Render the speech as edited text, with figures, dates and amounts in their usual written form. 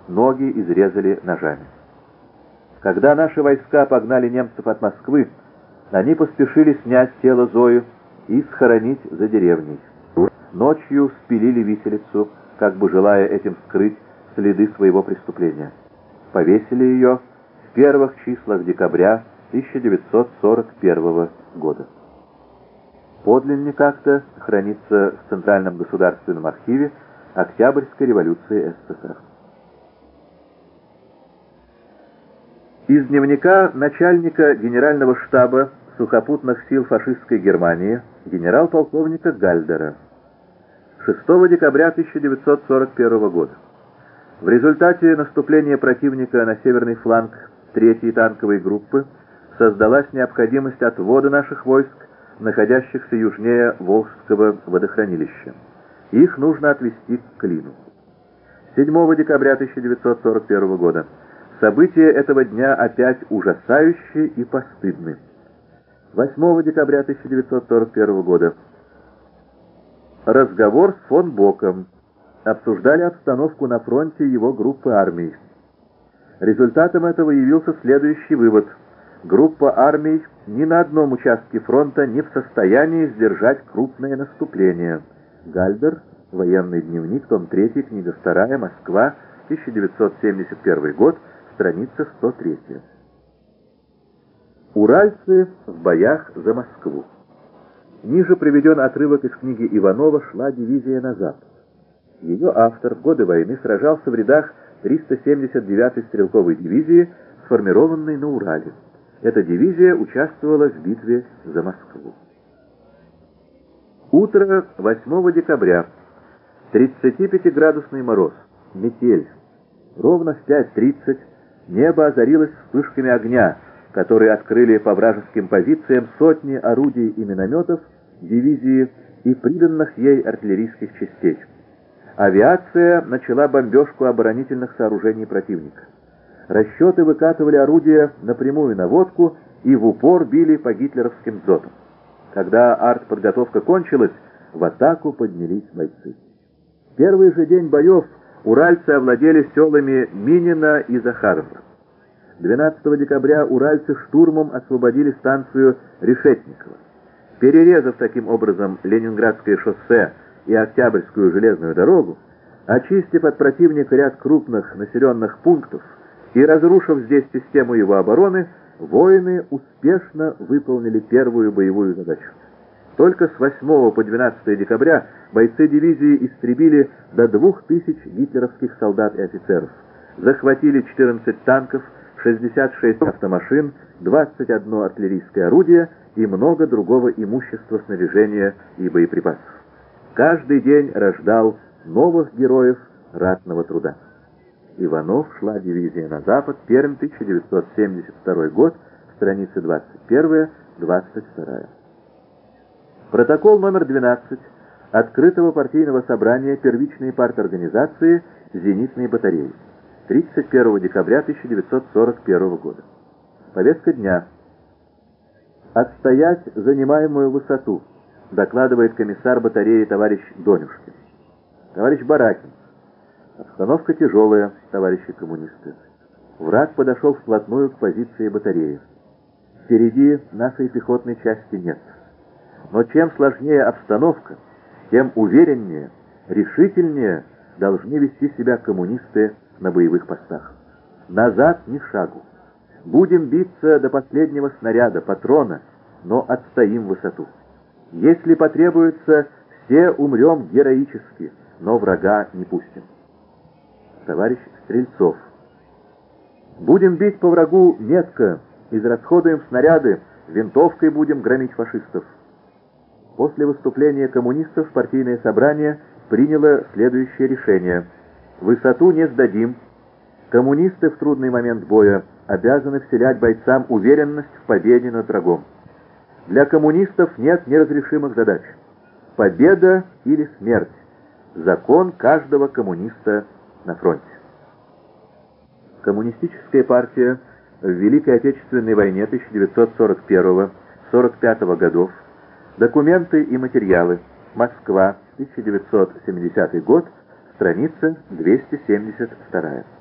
ноги изрезали ножами. Когда наши войска погнали немцев от Москвы, они поспешили снять тело Зои и схоронить за деревней. Ночью спилили виселицу, как бы желая этим скрыть следы своего преступления. Повесили ее в первых числах декабря 1941 года. Подлинник акта хранится в Центральном государственном архиве Октябрьской революции СССР. Из дневника начальника генерального штаба сухопутных сил фашистской Германии генерал-полковника Гальдера. 6 декабря 1941 года. В результате наступления противника на северный фланг 3-й танковой группы создалась необходимость отвода наших войск, находящихся южнее Волжского водохранилища. Их нужно отвести к Клину. 7 декабря 1941 года. События этого дня опять ужасающие и постыдны. 8 декабря 1941 года. Разговор с фон Боком. Обсуждали обстановку на фронте его группы армий. Результатом этого явился следующий вывод. Группа армий ни на одном участке фронта не в состоянии сдержать крупное наступление. Гальдер. Военный дневник, том 3, книга 2, Москва, 1971 год, страница 103. Уральцы в боях за Москву. Ниже приведен отрывок из книги Иванова «Шла дивизия на запад». Ее автор в годы войны сражался в рядах 379-й стрелковой дивизии, сформированной на Урале. Эта дивизия участвовала в битве за Москву. Утро 8 декабря. 35-градусный мороз. Метель. Ровно в 5:30 небо озарилось вспышками огня, которые открыли по вражеским позициям сотни орудий и минометов дивизии и приданных ей артиллерийских частей. Авиация начала бомбежку оборонительных сооружений противника. Расчеты выкатывали орудия напрямую на водку и в упор били по гитлеровским дзотам. Когда артподготовка кончилась, в атаку поднялись бойцы. В первый же день боев уральцы овладели селами Минино и Захарово. 12 декабря уральцы штурмом освободили станцию Решетниково. Перерезав таким образом Ленинградское шоссе и Октябрьскую железную дорогу, очистив от противника ряд крупных населенных пунктов и разрушив здесь систему его обороны, воины успешно выполнили первую боевую задачу. Только с 8 по 12 декабря бойцы дивизии истребили до 2000 гитлеровских солдат и офицеров, захватили 14 танков, 66 автомашин, 21 артиллерийское орудие и много другого имущества, снаряжения и боеприпасов. Каждый день рождал новых героев ратного труда. Иванов. Шла дивизия на запад. Пермь, 1972 год. Страницы 21-22. Протокол номер 12 открытого партийного собрания первичной парторганизации «Зенитные батареи». 31 декабря 1941 года. Повестка дня. «Отстоять занимаемую высоту», докладывает комиссар батареи товарищ Донюшкин. Товарищ Баракин. Обстановка тяжелая, товарищи коммунисты. Враг подошел вплотную к позиции батареи. Впереди нашей пехотной части нет. Но чем сложнее обстановка, тем увереннее, решительнее должны вести себя коммунисты на боевых постах. Назад ни шагу. Будем биться до последнего снаряда, патрона, но отстоим высоту. Если потребуется, все умрем героически, но врага не пустим. Товарищ Стрельцов. Будем бить по врагу метко, израсходуем снаряды, винтовкой будем громить фашистов. После выступления коммунистов партийное собрание приняло следующее решение. Высоту не сдадим. Коммунисты в трудный момент боя обязаны вселять бойцам уверенность в победе над врагом. Для коммунистов нет неразрешимых задач. Победа или смерть. Закон каждого коммуниста на фронте. Коммунистическая партия в Великой Отечественной войне 1941-1945 годов. Документы и материалы. Москва, 1970 год, страница 272.